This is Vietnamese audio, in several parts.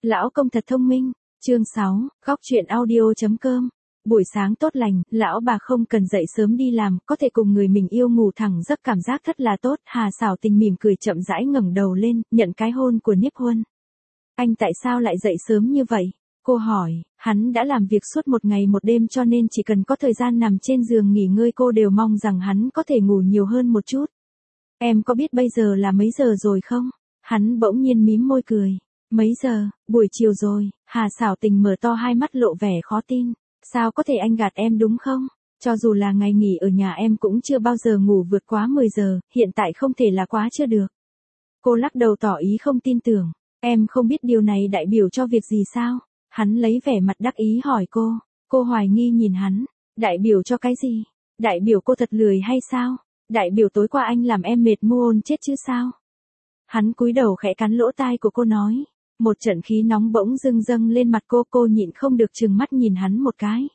Lão công thật thông minh. Chương 6, góc truyện audio.com. Buổi sáng tốt lành, lão bà không cần dậy sớm đi làm, có thể cùng người mình yêu ngủ thẳng giấc, cảm giác thật là tốt. Hà Sảo Tình mỉm cười chậm rãi ngẩng đầu lên, nhận cái hôn của Niếp Huân. Anh tại sao lại dậy sớm như vậy? Cô hỏi. Hắn đã làm việc suốt một ngày một đêm cho nên chỉ cần có thời gian nằm trên giường nghỉ ngơi cô đều mong rằng hắn có thể ngủ nhiều hơn một chút. Em có biết bây giờ là mấy giờ rồi không? Hắn bỗng nhiên mím môi cười. Mấy giờ? Buổi chiều rồi. Hà Sảo Tình mở to hai mắt lộ vẻ khó tin. Sao có thể anh gạt em đúng không? Cho dù là ngày nghỉ ở nhà em cũng chưa bao giờ ngủ vượt quá 10 giờ, hiện tại không thể là quá chưa được. Cô lắc đầu tỏ ý không tin tưởng. Em không biết điều này đại biểu cho việc gì sao? Hắn lấy vẻ mặt đắc ý hỏi cô. Cô hoài nghi nhìn hắn. Đại biểu cho cái gì? Đại biểu cô thật lười hay sao? Đại biểu tối qua anh làm em mệt muôn chết chứ sao? Hắn cúi đầu khẽ cắn lỗ tai của cô nói. Một trận khí nóng bỗng dưng dâng lên mặt cô nhịn không được trừng mắt nhìn hắn một cái.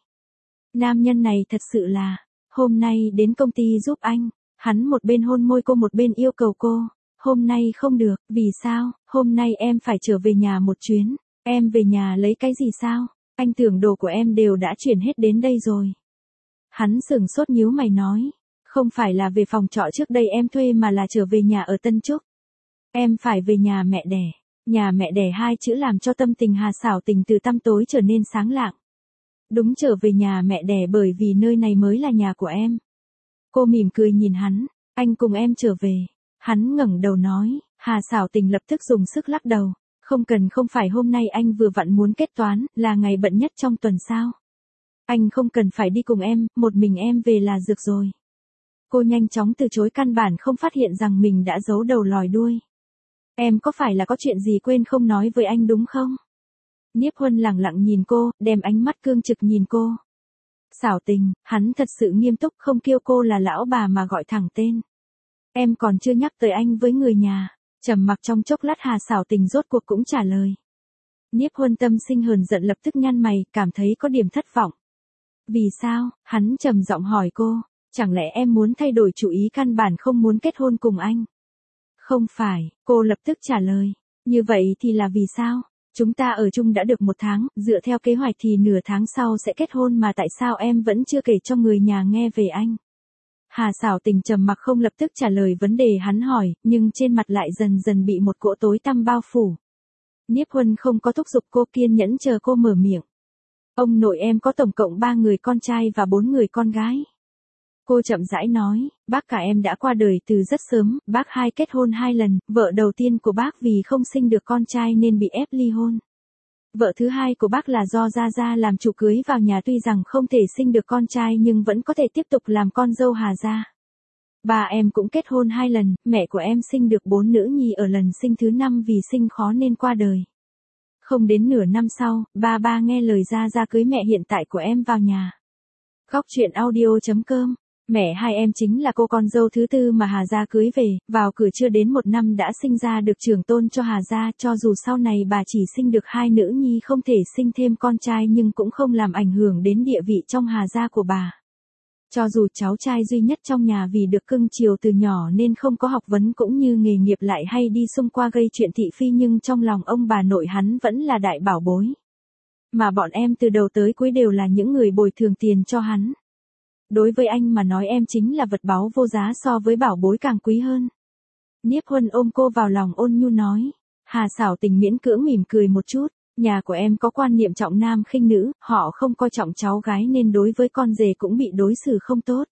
Nam nhân này thật sự là, hôm nay đến công ty giúp anh. Hắn một bên hôn môi cô một bên yêu cầu cô. Hôm nay không được, vì sao? Hôm nay em phải trở về nhà một chuyến. Em về nhà lấy cái gì sao? Anh tưởng đồ của em đều đã chuyển hết đến đây rồi. Hắn sửng sốt nhíu mày nói. Không phải là về phòng trọ trước đây em thuê mà là trở về nhà ở Tân Trúc. Em phải về nhà mẹ đẻ. Nhà mẹ đẻ hai chữ làm cho tâm tình Hà Sảo Tình từ tăm tối trở nên sáng lạng. Đúng, trở về nhà mẹ đẻ bởi vì nơi này mới là nhà của em. Cô mỉm cười nhìn hắn. Anh cùng em trở về. Hắn ngẩng đầu nói. Hà Sảo Tình lập tức dùng sức lắc đầu. Không cần, không phải hôm nay anh vừa vặn muốn kết toán, là ngày bận nhất trong tuần sao? Anh không cần phải đi cùng em, một mình em về là được rồi. Cô nhanh chóng từ chối, căn bản không phát hiện rằng mình đã giấu đầu lòi đuôi. Em có phải là có chuyện gì quên không nói với anh đúng không? Niếp Huân lẳng lặng nhìn cô, đem ánh mắt cương trực nhìn cô. Sảo Tình, hắn thật sự nghiêm túc, không kêu cô là lão bà mà gọi thẳng tên. Em còn chưa nhắc tới anh với người nhà. Trầm mặc trong chốc lát Hà Sảo Tình rốt cuộc cũng trả lời. Niếp Huân tâm sinh hờn giận lập tức nhăn mày, cảm thấy có điểm thất vọng. Vì sao? Hắn trầm giọng hỏi cô. Chẳng lẽ em muốn thay đổi chủ ý, căn bản không muốn kết hôn cùng anh? Không phải, cô lập tức trả lời. Như vậy thì là vì sao? Chúng ta ở chung đã được 1 tháng, dựa theo kế hoạch thì nửa tháng sau sẽ kết hôn mà tại sao em vẫn chưa kể cho người nhà nghe về anh? Hà Sảo Tình trầm mặc không lập tức trả lời vấn đề hắn hỏi, nhưng trên mặt lại dần dần bị một cỗ tối tăm bao phủ. Niếp Huân không có thúc giục cô, kiên nhẫn chờ cô mở miệng. Ông nội em có tổng cộng 3 người con trai và 4 người con gái. Cô chậm rãi nói, bác cả em đã qua đời từ rất sớm, bác hai kết hôn 2 lần, vợ đầu tiên của bác vì không sinh được con trai nên bị ép ly hôn. Vợ thứ hai của bác là do Gia Gia làm chủ cưới vào nhà, tuy rằng không thể sinh được con trai nhưng vẫn có thể tiếp tục làm con dâu Hà gia. Ba em cũng kết hôn 2 lần, mẹ của em sinh được 4 nữ nhi, ở lần sinh thứ 5 vì sinh khó nên qua đời. Không đến nửa năm sau, ba nghe lời Gia Gia cưới mẹ hiện tại của em vào nhà. Góc truyện audio.com. Mẹ hai em chính là cô con dâu thứ 4 mà Hà gia cưới về, vào cửa chưa đến 1 năm đã sinh ra được trưởng tôn cho Hà gia, cho dù sau này bà chỉ sinh được 2 nữ nhi không thể sinh thêm con trai nhưng cũng không làm ảnh hưởng đến địa vị trong Hà gia của bà. Cho dù cháu trai duy nhất trong nhà vì được cưng chiều từ nhỏ nên không có học vấn cũng như nghề nghiệp lại hay đi xung qua gây chuyện thị phi, nhưng trong lòng ông bà nội hắn vẫn là đại bảo bối. Mà bọn em từ đầu tới cuối đều là những người bồi thường tiền cho hắn. Đối với anh mà nói em chính là vật báu vô giá, so với bảo bối càng quý hơn. Niếp Huân ôm cô vào lòng ôn nhu nói. Hà Sảo Tình miễn cưỡng mỉm cười một chút. Nhà của em có quan niệm trọng nam khinh nữ, họ không coi trọng cháu gái nên đối với con rể cũng bị đối xử không tốt.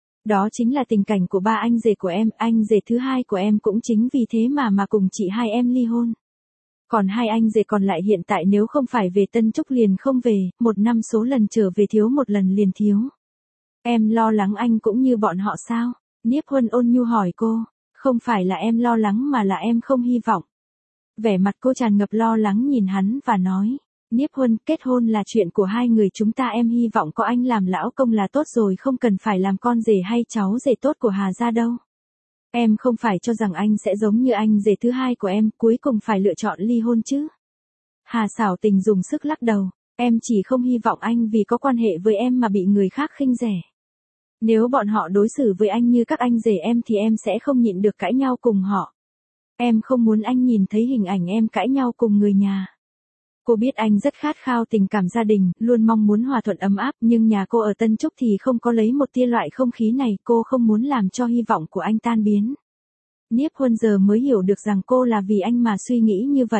Đó chính là tình cảnh của 3 anh rể của em, anh rể thứ hai của em cũng chính vì thế mà cùng chị hai em ly hôn. Còn 2 anh rể còn lại hiện tại nếu không phải về Tân Trúc liền không về, 1 năm số lần trở về thiếu 1 lần liền thiếu. Em lo lắng anh cũng như bọn họ sao? Niếp Huân ôn nhu hỏi cô. Không phải là em lo lắng mà là em không hy vọng. Vẻ mặt cô tràn ngập lo lắng nhìn hắn và nói. Niếp Huân, kết hôn là chuyện của 2 người chúng ta, em hy vọng có anh làm lão công là tốt rồi, không cần phải làm con rể hay cháu rể tốt của Hà gia đâu. Em không phải cho rằng anh sẽ giống như anh rể thứ hai của em, cuối cùng phải lựa chọn ly hôn chứ? Hà Sảo Tình dùng sức lắc đầu. Em chỉ không hy vọng anh vì có quan hệ với em mà bị người khác khinh rẻ. Nếu bọn họ đối xử với anh như các anh rể em thì em sẽ không nhịn được cãi nhau cùng họ. Em không muốn anh nhìn thấy hình ảnh em cãi nhau cùng người nhà. Cô biết anh rất khát khao tình cảm gia đình, luôn mong muốn hòa thuận ấm áp, nhưng nhà cô ở Tân Trúc thì không có lấy một tia loại không khí này, cô không muốn làm cho hy vọng của anh tan biến. Niếp Huân giờ mới hiểu được rằng cô là vì anh mà suy nghĩ như vậy.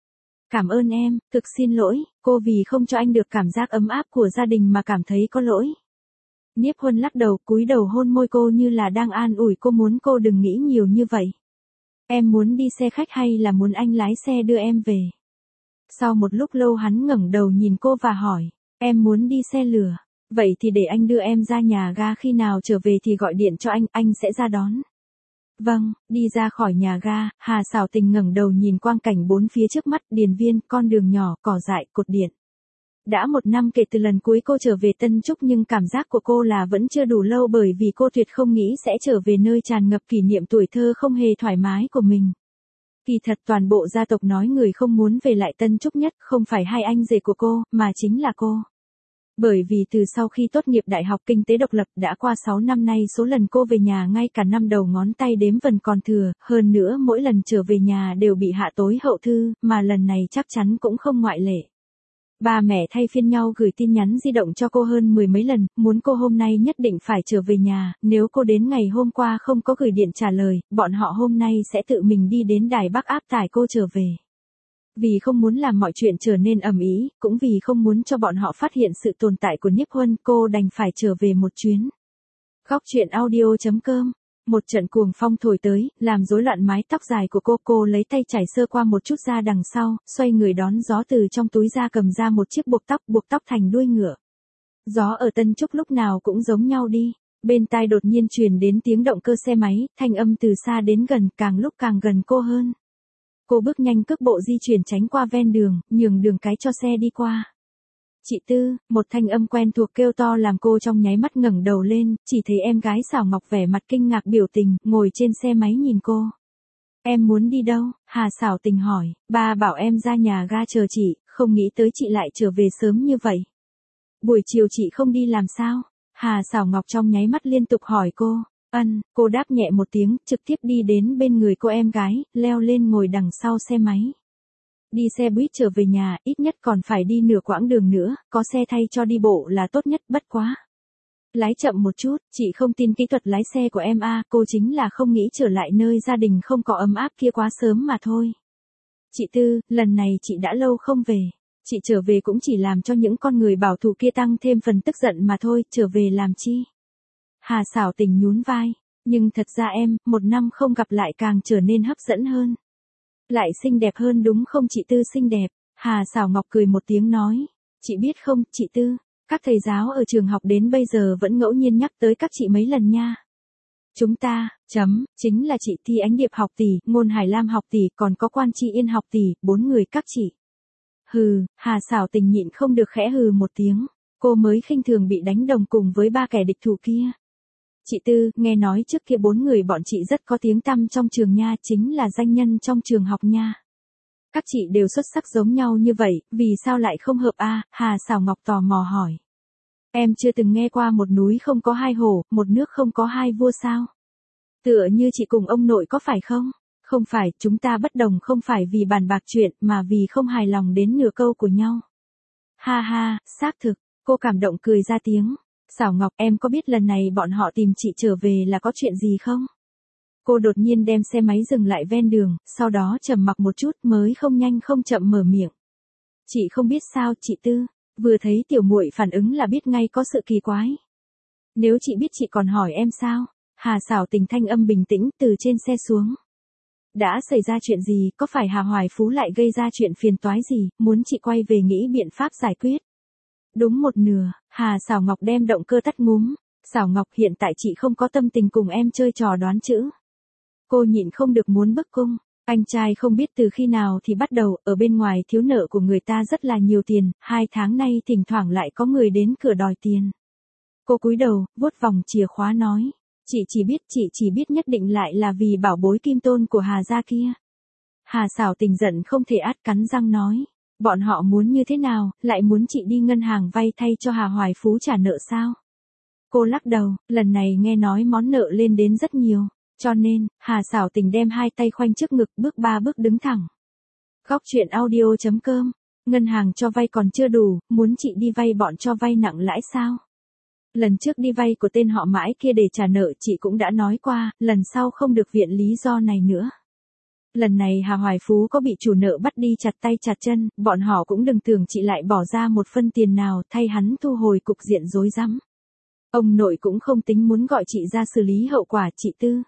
Cảm ơn em, thực xin lỗi, cô vì không cho anh được cảm giác ấm áp của gia đình mà cảm thấy có lỗi. Niếp Huân lắc đầu, cúi đầu hôn môi cô như là đang an ủi cô, muốn cô đừng nghĩ nhiều như vậy. Em muốn đi xe khách hay là muốn anh lái xe đưa em về? Sau một lúc lâu hắn ngẩng đầu nhìn cô và hỏi, em muốn đi xe lửa, vậy thì để anh đưa em ra nhà ga, khi nào trở về thì gọi điện cho anh sẽ ra đón. Vâng, đi ra khỏi nhà ga, Hà Sảo Tình ngẩng đầu nhìn quang cảnh bốn phía trước mắt, Điền Viên, con đường nhỏ, cỏ dại, cột điện. Đã 1 năm kể từ lần cuối cô trở về Tân Trúc, nhưng cảm giác của cô là vẫn chưa đủ lâu, bởi vì cô tuyệt không nghĩ sẽ trở về nơi tràn ngập kỷ niệm tuổi thơ không hề thoải mái của mình. Kỳ thật toàn bộ gia tộc nói người không muốn về lại Tân Trúc nhất không phải hai anh rể của cô, mà chính là cô. Bởi vì từ sau khi tốt nghiệp Đại học Kinh tế độc lập đã qua 6 năm nay, số lần cô về nhà ngay cả năm đầu ngón tay đếm vẫn còn thừa, hơn nữa mỗi lần trở về nhà đều bị hạ tối hậu thư, mà lần này chắc chắn cũng không ngoại lệ. Ba mẹ thay phiên nhau gửi tin nhắn di động cho cô hơn 10 mấy lần, muốn cô hôm nay nhất định phải trở về nhà, nếu cô đến ngày hôm qua không có gửi điện trả lời, bọn họ hôm nay sẽ tự mình đi đến Đài Bắc áp tải cô trở về. Vì không muốn làm mọi chuyện trở nên ầm ĩ, cũng vì không muốn cho bọn họ phát hiện sự tồn tại của Niếp Huân, cô đành phải trở về một chuyến. Góc truyện audio.com. Một trận cuồng phong thổi tới, làm rối loạn mái tóc dài của cô lấy tay chải sơ qua một chút ra đằng sau, xoay người đón gió, từ trong túi ra cầm ra một chiếc buộc tóc thành đuôi ngựa. Gió ở Tân Trúc lúc nào cũng giống nhau đi. Bên tai đột nhiên truyền đến tiếng động cơ xe máy, thanh âm từ xa đến gần, càng lúc càng gần cô hơn. Cô bước nhanh cước bộ di chuyển tránh qua ven đường, nhường đường cái cho xe đi qua. Chị Tư, một thanh âm quen thuộc kêu to làm cô trong nháy mắt ngẩng đầu lên, chỉ thấy em gái Sảo Ngọc vẻ mặt kinh ngạc biểu tình, ngồi trên xe máy nhìn cô. Em muốn đi đâu? Hà Sảo Tình hỏi, ba bảo em ra nhà ga chờ chị, không nghĩ tới chị lại trở về sớm như vậy. Buổi chiều chị không đi làm sao? Hà Sảo Ngọc trong nháy mắt liên tục hỏi cô. Cô đáp nhẹ một tiếng, trực tiếp đi đến bên người cô em gái, leo lên ngồi đằng sau xe máy. Đi xe buýt trở về nhà, ít nhất còn phải đi nửa quãng đường nữa, có xe thay cho đi bộ là tốt nhất, bất quá. Lái chậm một chút, chị không tin kỹ thuật lái xe của em à, cô chính là không nghĩ trở lại nơi gia đình không có ấm áp kia quá sớm mà thôi. Chị Tư, lần này chị đã lâu không về. Chị trở về cũng chỉ làm cho những con người bảo thủ kia tăng thêm phần tức giận mà thôi, trở về làm chi? Hà Sảo Tình nhún vai, nhưng thật ra em, 1 năm không gặp lại càng trở nên hấp dẫn hơn. Lại xinh đẹp hơn đúng không chị Tư? Xinh đẹp. Hà Sảo Ngọc cười một tiếng nói, chị biết không, chị Tư, các thầy giáo ở trường học đến bây giờ vẫn ngẫu nhiên nhắc tới các chị mấy lần nha. Chúng ta, chính là chị Thi Ánh Điệp học tỷ, Ngôn Hải Lam học tỷ, còn có Quan Chi Yên học tỷ, 4 người các chị. Hừ, Hà Sảo Tình nhịn không được khẽ hừ một tiếng, cô mới khinh thường bị đánh đồng cùng với 3 kẻ địch thủ kia. Chị Tư, nghe nói trước kia 4 người bọn chị rất có tiếng tăm trong trường nha, chính là danh nhân trong trường học nha. Các chị đều xuất sắc giống nhau như vậy, vì sao lại không hợp a? Hà Sảo Ngọc tò mò hỏi. Em chưa từng nghe qua một núi không có 2 hồ, một nước không có 2 vua sao? Tựa như chị cùng ông nội có phải không? Không phải, chúng ta bất đồng không phải vì bàn bạc chuyện, mà vì không hài lòng đến nửa câu của nhau. Ha ha, xác thực, cô cảm động cười ra tiếng. Sảo Ngọc, em có biết lần này bọn họ tìm chị trở về là có chuyện gì không? Cô đột nhiên đem xe máy dừng lại ven đường, sau đó trầm mặc một chút mới không nhanh không chậm mở miệng. Chị không biết sao, chị Tư, vừa thấy tiểu muội phản ứng là biết ngay có sự kỳ quái. Nếu chị biết chị còn hỏi em sao? Hà Sảo Tình thanh âm bình tĩnh từ trên xe xuống. Đã xảy ra chuyện gì, có phải Hà Hoài Phú lại gây ra chuyện phiền toái gì, muốn chị quay về nghĩ biện pháp giải quyết? Đúng một nửa, Hà Sảo Ngọc đem động cơ tắt ngúm. Sảo Ngọc, hiện tại chị không có tâm tình cùng em chơi trò đoán chữ. Cô nhịn không được muốn bức cung. Anh trai không biết từ khi nào thì bắt đầu, ở bên ngoài thiếu nợ của người ta rất là nhiều tiền, 2 tháng nay thỉnh thoảng lại có người đến cửa đòi tiền. Cô cúi đầu, vuốt vòng chìa khóa nói. Chị chỉ biết nhất định lại là vì bảo bối kim tôn của Hà gia kia. Hà Sảo Tình giận không thể át, cắn răng nói. Bọn họ muốn như thế nào, lại muốn chị đi ngân hàng vay thay cho Hà Hoài Phú trả nợ sao? Cô lắc đầu, lần này nghe nói món nợ lên đến rất nhiều, cho nên, Hà Sảo Tình đem 2 tay khoanh trước ngực, bước 3 bước đứng thẳng. Góc truyện audio.com Ngân hàng cho vay còn chưa đủ, muốn chị đi vay bọn cho vay nặng lãi sao? Lần trước đi vay của tên họ Mãi kia để trả nợ chị cũng đã nói qua, lần sau không được viện lý do này nữa. Lần này Hà Hoài Phú có bị chủ nợ bắt đi chặt tay chặt chân, bọn họ cũng đừng tưởng chị lại bỏ ra một phân tiền nào thay hắn thu hồi cục diện rối rắm. Ông nội cũng không tính muốn gọi chị ra xử lý hậu quả. Chị Tư.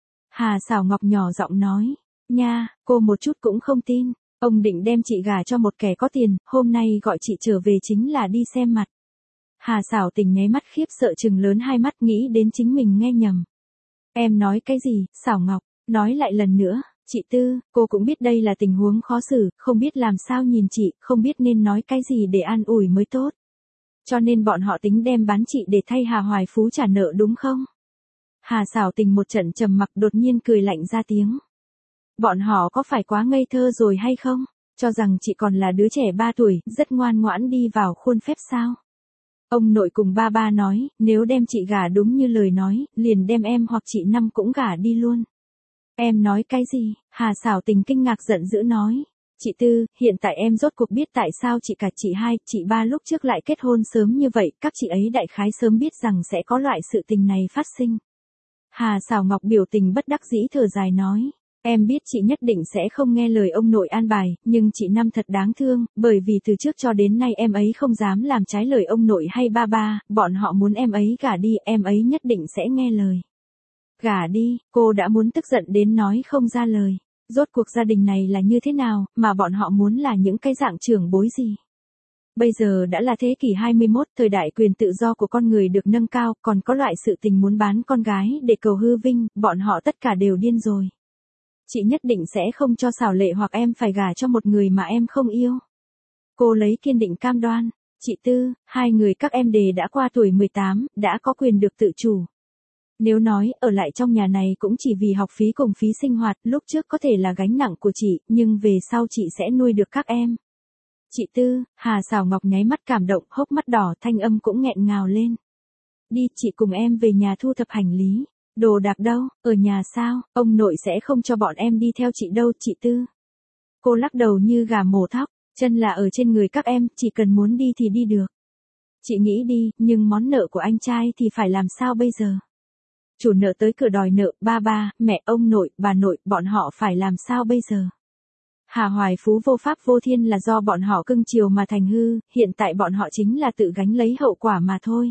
Hà Sảo Ngọc nhỏ giọng nói. Nha, cô một chút cũng không tin. Ông định đem chị gả cho một kẻ có tiền, hôm nay gọi chị trở về chính là đi xem mặt. Hà Sảo Tình nháy mắt khiếp sợ trừng lớn hai mắt nghĩ đến chính mình nghe nhầm. Em nói cái gì, Sảo Ngọc, nói lại lần nữa. Chị Tư, cô cũng biết đây là tình huống khó xử, không biết làm sao nhìn chị, không biết nên nói cái gì để an ủi mới tốt. Cho nên bọn họ tính đem bán chị để thay Hà Hoài Phú trả nợ đúng không? Hà Sảo Tình một trận trầm mặc đột nhiên cười lạnh ra tiếng. Bọn họ có phải quá ngây thơ rồi hay không? Cho rằng chị còn là đứa trẻ 3 tuổi, rất ngoan ngoãn đi vào khuôn phép sao? Ông nội cùng ba nói, nếu đem chị gả đúng như lời nói, liền đem em hoặc chị Năm cũng gả đi luôn. Em nói cái gì? Hà Sảo Tình kinh ngạc giận dữ nói. Chị Tư, hiện tại em rốt cuộc biết tại sao chị cả chị hai, chị ba lúc trước lại kết hôn sớm như vậy, các chị ấy đại khái sớm biết rằng sẽ có loại sự tình này phát sinh. Hà Sảo Ngọc biểu tình bất đắc dĩ thở dài nói. Em biết chị nhất định sẽ không nghe lời ông nội an bài, nhưng chị Năm thật đáng thương, bởi vì từ trước cho đến nay em ấy không dám làm trái lời ông nội hay ba, bọn họ muốn em ấy gả đi, em ấy nhất định sẽ nghe lời. Gả đi, cô đã muốn tức giận đến nói không ra lời. Rốt cuộc gia đình này là như thế nào, mà bọn họ muốn là những cái dạng trưởng bối gì? Bây giờ đã là thế kỷ 21, thời đại quyền tự do của con người được nâng cao, còn có loại sự tình muốn bán con gái để cầu hư vinh, bọn họ tất cả đều điên rồi. Chị nhất định sẽ không cho Sảo Lệ hoặc em phải gả cho một người mà em không yêu. Cô lấy kiên định cam đoan. Chị Tư, hai người các em đã qua tuổi 18, đã có quyền được tự chủ. Nếu nói ở lại trong nhà này cũng chỉ vì học phí cùng phí sinh hoạt, lúc trước có thể là gánh nặng của chị, nhưng về sau chị sẽ nuôi được các em. Chị Tư, Hà Sảo Ngọc nháy mắt cảm động, hốc mắt đỏ, thanh âm cũng nghẹn ngào lên. Đi, chị cùng em về nhà thu thập hành lý. Đồ đạc đâu, ở nhà sao, ông nội sẽ không cho bọn em đi theo chị đâu, chị Tư. Cô lắc đầu như gà mổ thóc, chân là ở trên người các em, chỉ cần muốn đi thì đi được. Chị nghĩ đi, nhưng món nợ của anh trai thì phải làm sao bây giờ? Chủ nợ tới cửa đòi nợ, ba, mẹ, ông nội, bà nội, bọn họ phải làm sao bây giờ? Hà Hoài Phú vô pháp vô thiên là do bọn họ cưng chiều mà thành hư, hiện tại bọn họ chính là tự gánh lấy hậu quả mà thôi.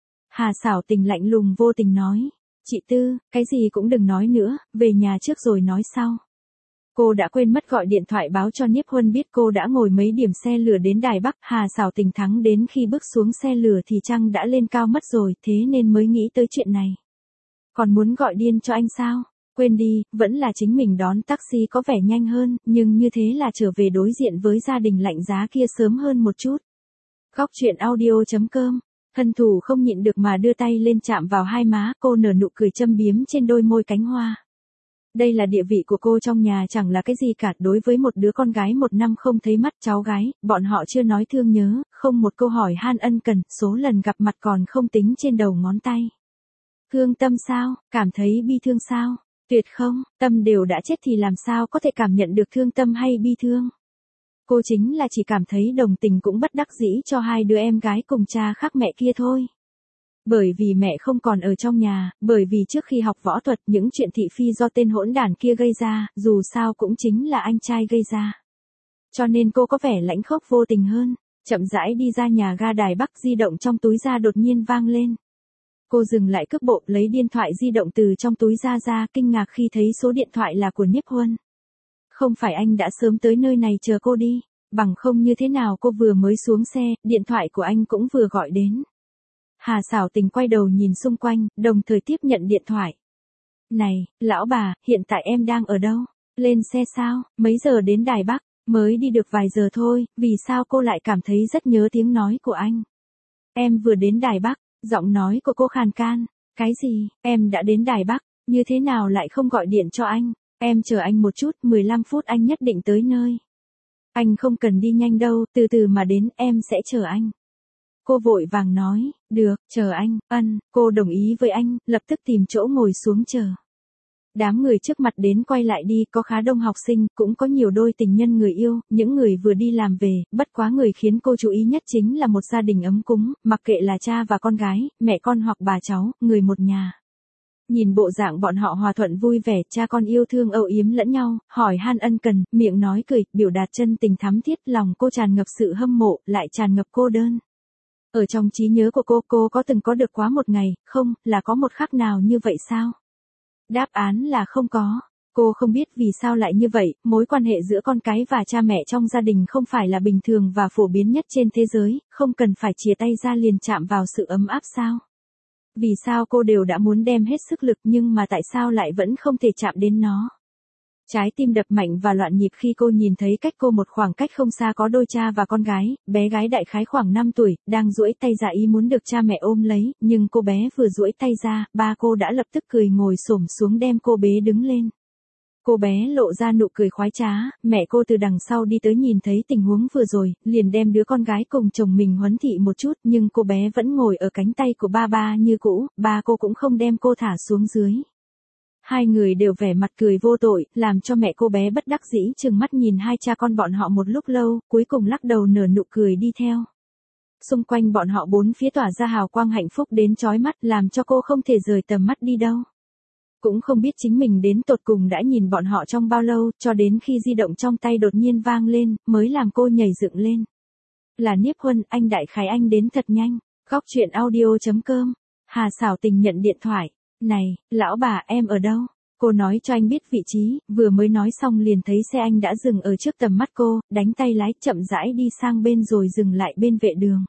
Hà Sảo Tình lạnh lùng vô tình nói. Chị Tư, cái gì cũng đừng nói nữa, về nhà trước rồi nói sau. Cô đã quên mất gọi điện thoại báo cho Niếp Huân biết cô đã ngồi mấy điểm xe lửa đến Đài Bắc. Hà Sảo Tình thắng đến khi bước xuống xe lửa thì trăng đã lên cao mất rồi, thế nên mới nghĩ tới chuyện này. Còn muốn gọi điên cho anh sao? Quên đi, vẫn là chính mình đón taxi có vẻ nhanh hơn, nhưng như thế là trở về đối diện với gia đình lạnh giá kia sớm hơn một chút. Góc truyện audio.com. Hân Thủ không nhịn được mà đưa tay lên chạm vào hai má, cô nở nụ cười châm biếm trên đôi môi cánh hoa. Đây là địa vị của cô trong nhà chẳng là cái gì cả, đối với một đứa con gái 1 năm không thấy mắt cháu gái, bọn họ chưa nói thương nhớ, không một câu hỏi han ân cần, số lần gặp mặt còn không tính trên đầu ngón tay. Thương tâm sao, cảm thấy bi thương sao? Tuyệt không, tâm đều đã chết thì làm sao có thể cảm nhận được thương tâm hay bi thương? Cô chính là chỉ cảm thấy đồng tình cũng bất đắc dĩ cho hai đứa em gái cùng cha khác mẹ kia thôi. Bởi vì mẹ không còn ở trong nhà, bởi vì trước khi học võ thuật những chuyện thị phi do tên hỗn đản kia gây ra, dù sao cũng chính là anh trai gây ra. Cho nên cô có vẻ lãnh khốc vô tình hơn, chậm rãi đi ra nhà ga Đài Bắc, di động trong túi ra đột nhiên vang lên. Cô dừng lại cước bộ, lấy điện thoại di động từ trong túi ra, kinh ngạc khi thấy số điện thoại là của Niếp Huân. Không phải anh đã sớm tới nơi này chờ cô đi, bằng không như thế nào cô vừa mới xuống xe, điện thoại của anh cũng vừa gọi đến. Hà Sảo Tình quay đầu nhìn xung quanh, đồng thời tiếp nhận điện thoại. Này, lão bà, hiện tại em đang ở đâu? Lên xe sao? Mấy giờ đến Đài Bắc? Mới đi được vài giờ thôi, vì sao cô lại cảm thấy rất nhớ tiếng nói của anh? Em vừa đến Đài Bắc, giọng nói của cô khàn can. Cái gì, em đã đến Đài Bắc, như thế nào lại không gọi điện cho anh? Em chờ anh một chút, 15 phút anh nhất định tới nơi. Anh không cần đi nhanh đâu, từ từ mà đến, em sẽ chờ anh. Cô vội vàng nói, được, chờ anh, cô đồng ý với anh, lập tức tìm chỗ ngồi xuống chờ. Đám người trước mặt đến quay lại đi, có khá đông học sinh, cũng có nhiều đôi tình nhân người yêu, những người vừa đi làm về, bất quá người khiến cô chú ý nhất chính là một gia đình ấm cúng, mặc kệ là cha và con gái, mẹ con hoặc bà cháu, người một nhà. Nhìn bộ dạng bọn họ hòa thuận vui vẻ, cha con yêu thương âu yếm lẫn nhau, hỏi han ân cần, miệng nói cười, biểu đạt chân tình thắm thiết, lòng cô tràn ngập sự hâm mộ, lại tràn ngập cô đơn. Ở trong trí nhớ của cô có từng có được quá một ngày, không, là có một khắc nào như vậy sao? Đáp án là không có. Cô không biết vì sao lại như vậy, mối quan hệ giữa con cái và cha mẹ trong gia đình không phải là bình thường và phổ biến nhất trên thế giới, không cần phải chia tay ra liền chạm vào sự ấm áp sao? Vì sao cô đều đã muốn đem hết sức lực nhưng mà tại sao lại vẫn không thể chạm đến nó? Trái tim đập mạnh và loạn nhịp khi cô nhìn thấy cách cô một khoảng cách không xa có đôi cha và con gái, bé gái đại khái khoảng 5 tuổi, đang duỗi tay ra ý muốn được cha mẹ ôm lấy, nhưng cô bé vừa duỗi tay ra, ba cô đã lập tức cười ngồi xổm xuống đem cô bế đứng lên. Cô bé lộ ra nụ cười khoái trá, mẹ cô từ đằng sau đi tới nhìn thấy tình huống vừa rồi, liền đem đứa con gái cùng chồng mình huấn thị một chút, nhưng cô bé vẫn ngồi ở cánh tay của ba như cũ, ba cô cũng không đem cô thả xuống dưới. Hai người đều vẻ mặt cười vô tội, làm cho mẹ cô bé bất đắc dĩ trừng mắt nhìn hai cha con bọn họ một lúc lâu, cuối cùng lắc đầu nở nụ cười đi theo. Xung quanh bọn họ bốn phía tỏa ra hào quang hạnh phúc đến chói mắt, làm cho cô không thể rời tầm mắt đi đâu. Cũng không biết chính mình đến tột cùng đã nhìn bọn họ trong bao lâu, cho đến khi di động trong tay đột nhiên vang lên, mới làm cô nhảy dựng lên. Là Niếp Huân, anh đại khái anh đến thật nhanh. Góc chuyện audio.com. Hà Sảo Tình nhận điện thoại. Này, lão bà, em ở đâu? Cô nói cho anh biết vị trí, vừa mới nói xong liền thấy xe anh đã dừng ở trước tầm mắt cô, đánh tay lái chậm rãi đi sang bên rồi dừng lại bên vệ đường.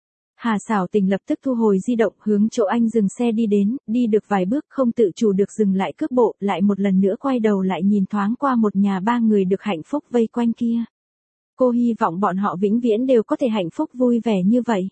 Hà Sảo Tình lập tức thu hồi di động hướng chỗ anh dừng xe đi đến, đi được vài bước không tự chủ được dừng lại cước bộ, lại một lần nữa quay đầu lại nhìn thoáng qua một nhà ba người được hạnh phúc vây quanh kia. Cô hy vọng bọn họ vĩnh viễn đều có thể hạnh phúc vui vẻ như vậy.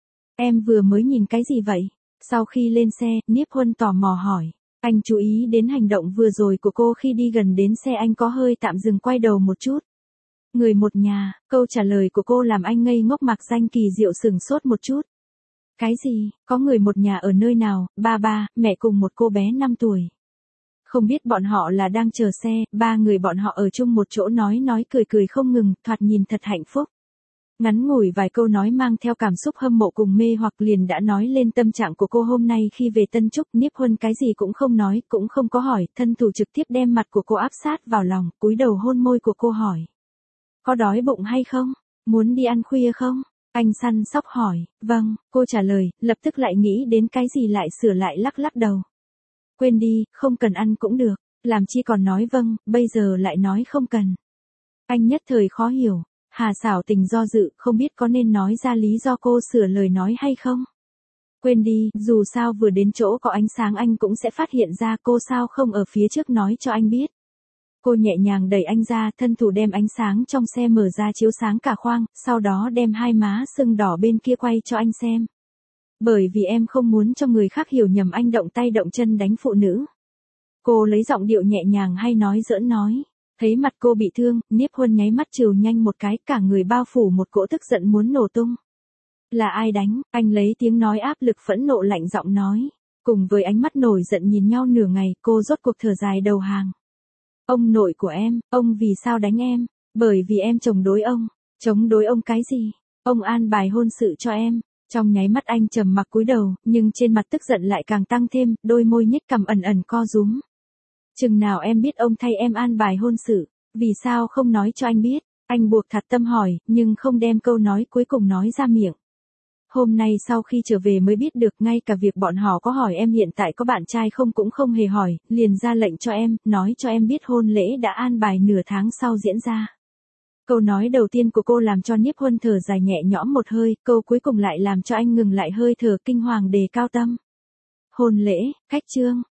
Em vừa mới nhìn cái gì vậy? Sau khi lên xe, Niếp Huân tò mò hỏi. Anh chú ý đến hành động vừa rồi của cô khi đi gần đến xe anh có hơi tạm dừng quay đầu một chút. Người một nhà, câu trả lời của cô làm anh ngây ngốc mặc danh kỳ diệu sửng sốt một chút. Cái gì, có người một nhà ở nơi nào, ba, mẹ cùng một cô bé 5 tuổi. Không biết bọn họ là đang chờ xe, ba người bọn họ ở chung một chỗ nói cười không ngừng, thoạt nhìn thật hạnh phúc. Ngắn ngủi vài câu nói mang theo cảm xúc hâm mộ cùng mê hoặc liền đã nói lên tâm trạng của cô hôm nay khi về Tân Trúc. Niếp Huân cái gì cũng không nói, cũng không có hỏi, thân thủ trực tiếp đem mặt của cô áp sát vào lòng, cúi đầu hôn môi của cô hỏi. Có đói bụng hay không? Muốn đi ăn khuya không? Anh săn sóc hỏi. Vâng, cô trả lời, lập tức lại nghĩ đến cái gì lại sửa lại lắc đầu. Quên đi, không cần ăn cũng được, làm chi còn nói vâng, bây giờ lại nói không cần. Anh nhất thời khó hiểu. Hà Sảo Tình do dự, không biết có nên nói ra lý do cô sửa lời nói hay không. Quên đi, dù sao vừa đến chỗ có ánh sáng anh cũng sẽ phát hiện ra, cô sao không ở phía trước nói cho anh biết. Cô nhẹ nhàng đẩy anh ra, thân thủ đem ánh sáng trong xe mở ra chiếu sáng cả khoang, sau đó đem hai má sưng đỏ bên kia quay cho anh xem. Bởi vì em không muốn cho người khác hiểu nhầm anh động tay động chân đánh phụ nữ. Cô lấy giọng điệu nhẹ nhàng hay nói giỡn nói. Thấy mặt cô bị thương, Niếp Huân nháy mắt trừ nhanh một cái, cả người bao phủ một cỗ tức giận muốn nổ tung. Là ai đánh? Anh lấy tiếng nói áp lực phẫn nộ lạnh giọng nói. Cùng với ánh mắt nổi giận nhìn nhau nửa ngày, cô rốt cuộc thở dài đầu hàng. Ông nội của em, ông vì sao đánh em? Bởi vì em chống đối ông. Chống đối ông cái gì? Ông an bài hôn sự cho em. Trong nháy mắt anh trầm mặc cúi đầu, nhưng trên mặt tức giận lại càng tăng thêm, đôi môi nhếch cằm ẩn ẩn co rúm. Chừng nào em biết ông thay em an bài hôn sự, vì sao không nói cho anh biết? Anh buộc thật tâm hỏi, nhưng không đem câu nói cuối cùng nói ra miệng. Hôm nay sau khi trở về mới biết được, ngay cả việc bọn họ có hỏi em hiện tại có bạn trai không cũng không hề hỏi, liền ra lệnh cho em, nói cho em biết hôn lễ đã an bài nửa tháng sau diễn ra. Câu nói đầu tiên của cô làm cho Niếp Huân thở dài nhẹ nhõm một hơi, câu cuối cùng lại làm cho anh ngừng lại hơi thở kinh hoàng đề cao tâm. Hôn lễ, khách trương,